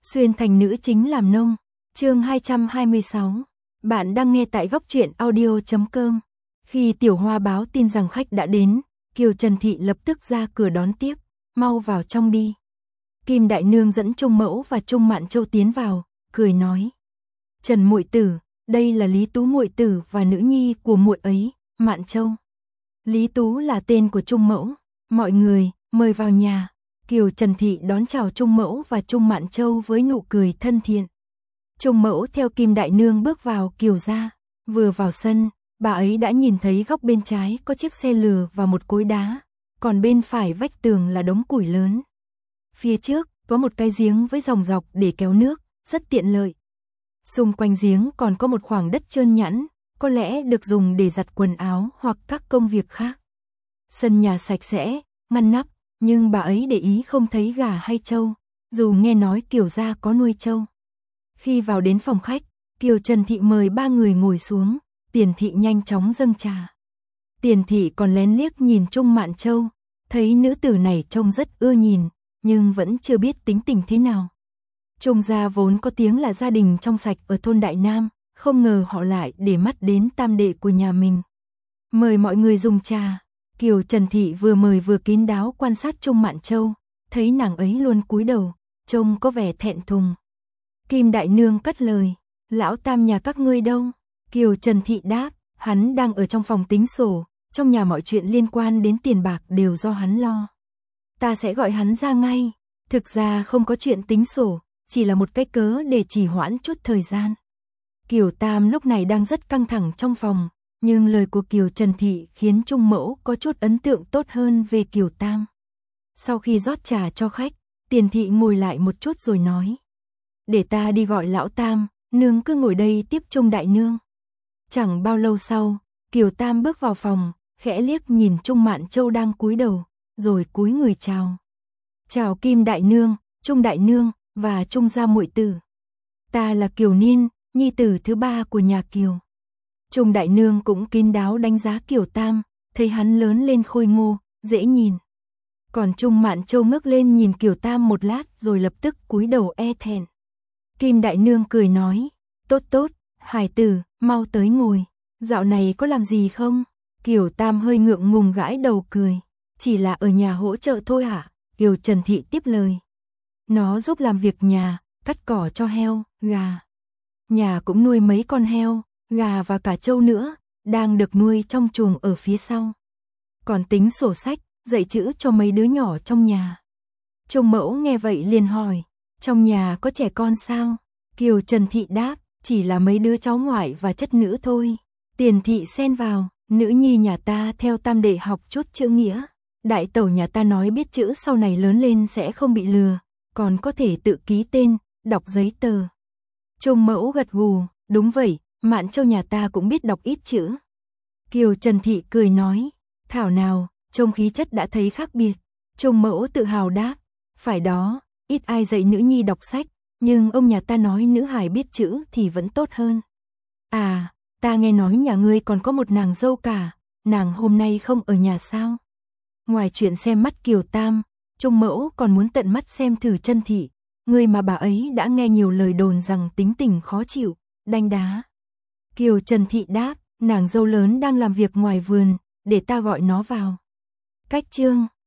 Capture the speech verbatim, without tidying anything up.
Xuyên thành nữ chính làm nông. Chương hai trăm hai mươi sáu. Bạn đang nghe tại góc truyện audio chấm com. Khi Tiểu Hoa báo tin rằng khách đã đến, Kiều Trần Thị lập tức ra cửa đón tiếp, mau vào trong đi. Kim Đại Nương dẫn Trung Mẫu và Trung Mạn Châu tiến vào, cười nói: "Trần muội tử, đây là Lý Tú muội tử và nữ nhi của muội ấy, Mạn Châu." Lý Tú là tên của Trung Mẫu. "Mọi người, mời vào nhà." Kiều Trần Thị đón chào Trung Mẫu và Trung Mạn Châu với nụ cười thân thiện. Trung Mẫu theo Kim Đại Nương bước vào Kiều gia. Vừa vào sân, bà ấy đã nhìn thấy góc bên trái có chiếc xe lừa và một cối đá, còn bên phải vách tường là đống củi lớn. Phía trước có một cái giếng với dòng dọc để kéo nước, rất tiện lợi. Xung quanh giếng còn có một khoảng đất trơn nhẵn, có lẽ được dùng để giặt quần áo hoặc các công việc khác. Sân nhà sạch sẽ, ngăn nắp, nhưng bà ấy để ý không thấy gà hay trâu, dù nghe nói Kiều gia có nuôi trâu. Khi vào đến phòng khách, Kiều Trần Thị mời ba người ngồi xuống, Tiền Thị nhanh chóng dâng trà. Tiền Thị còn lén liếc nhìn Trung Mạn Châu, thấy nữ tử này trông rất ưa nhìn, nhưng vẫn chưa biết tính tình thế nào. Trung gia vốn có tiếng là gia đình trong sạch ở thôn Đại Nam, không ngờ họ lại để mắt đến tam đệ của nhà mình. Mời mọi người dùng trà. Kiều Trần Thị vừa mời vừa kín đáo quan sát Trung Mạn Châu, thấy nàng ấy luôn cúi đầu, trông có vẻ thẹn thùng. Kim Đại Nương cất lời: "Lão tam nhà các ngươi đâu?" Kiều Trần Thị đáp: "Hắn đang ở trong phòng tính sổ, trong nhà mọi chuyện liên quan đến tiền bạc đều do hắn lo. Ta sẽ gọi hắn ra ngay." Thực ra không có chuyện tính sổ, chỉ là một cái cớ để trì hoãn chút thời gian. Kiều Tam lúc này đang rất căng thẳng trong phòng, nhưng lời của Kiều Trần Thị khiến Trung Mẫu có chút ấn tượng tốt hơn về Kiều Tam. Sau khi rót trà cho khách, Tiền Thị ngồi lại một chút rồi nói: "Để ta đi gọi lão Tam, nương cứ ngồi đây tiếp Trung đại nương." Chẳng bao lâu sau, Kiều Tam bước vào phòng, khẽ liếc nhìn Trung Mạn Châu đang cúi đầu, rồi cúi người chào: "Chào Kim đại nương, Trung đại nương và Trung gia muội tử. Ta là Kiều Niên, nhi tử thứ ba của nhà Kiều." Trung đại nương cũng kín đáo đánh giá Kiều Tam, thấy hắn lớn lên khôi ngô, dễ nhìn. Còn Trung Mạn Châu ngước lên nhìn Kiều Tam một lát rồi lập tức cúi đầu e thẹn. Kim đại nương cười nói: "Tốt tốt, hải tử, mau tới ngồi. Dạo này có làm gì không?" Kiều Tam hơi ngượng ngùng gãi đầu cười: "Chỉ là ở nhà hỗ trợ thôi hả?" Kiều Trần Thị tiếp lời: "Nó giúp làm việc nhà, cắt cỏ cho heo, gà. Nhà cũng nuôi mấy con heo, gà và cả trâu nữa, đang được nuôi trong chuồng ở phía sau. Còn tính sổ sách, dạy chữ cho mấy đứa nhỏ trong nhà." Trung Mẫu nghe vậy liền hỏi: "Trong nhà có trẻ con sao?" Kiều Trần Thị đáp: "Chỉ là mấy đứa cháu ngoại và chất nữ thôi." Tiền Thị xen vào: "Nữ nhi nhà ta theo tam đệ học chút chữ nghĩa. Đại tẩu nhà ta nói biết chữ sau này lớn lên sẽ không bị lừa, còn có thể tự ký tên, đọc giấy tờ." Trung Mẫu gật gù: "Đúng vậy, Mạn Châu nhà ta cũng biết đọc ít chữ." Kiều Trần Thị cười nói: "Thảo nào, trông khí chất đã thấy khác biệt." Trung Mẫu tự hào đáp: "Phải đó, ít ai dạy nữ nhi đọc sách, nhưng ông nhà ta nói nữ hài biết chữ thì vẫn tốt hơn. À, ta nghe nói nhà ngươi còn có một nàng dâu cả, nàng hôm nay không ở nhà sao?" Ngoài chuyện xem mắt Kiều Tam, Trung Mẫu còn muốn tận mắt xem thử Trần Thị, người mà bà ấy đã nghe nhiều lời đồn rằng tính tình khó chịu, đanh đá. Kiều Trần Thị đáp: "Nàng dâu lớn đang làm việc ngoài vườn, để ta gọi nó vào." Cách chương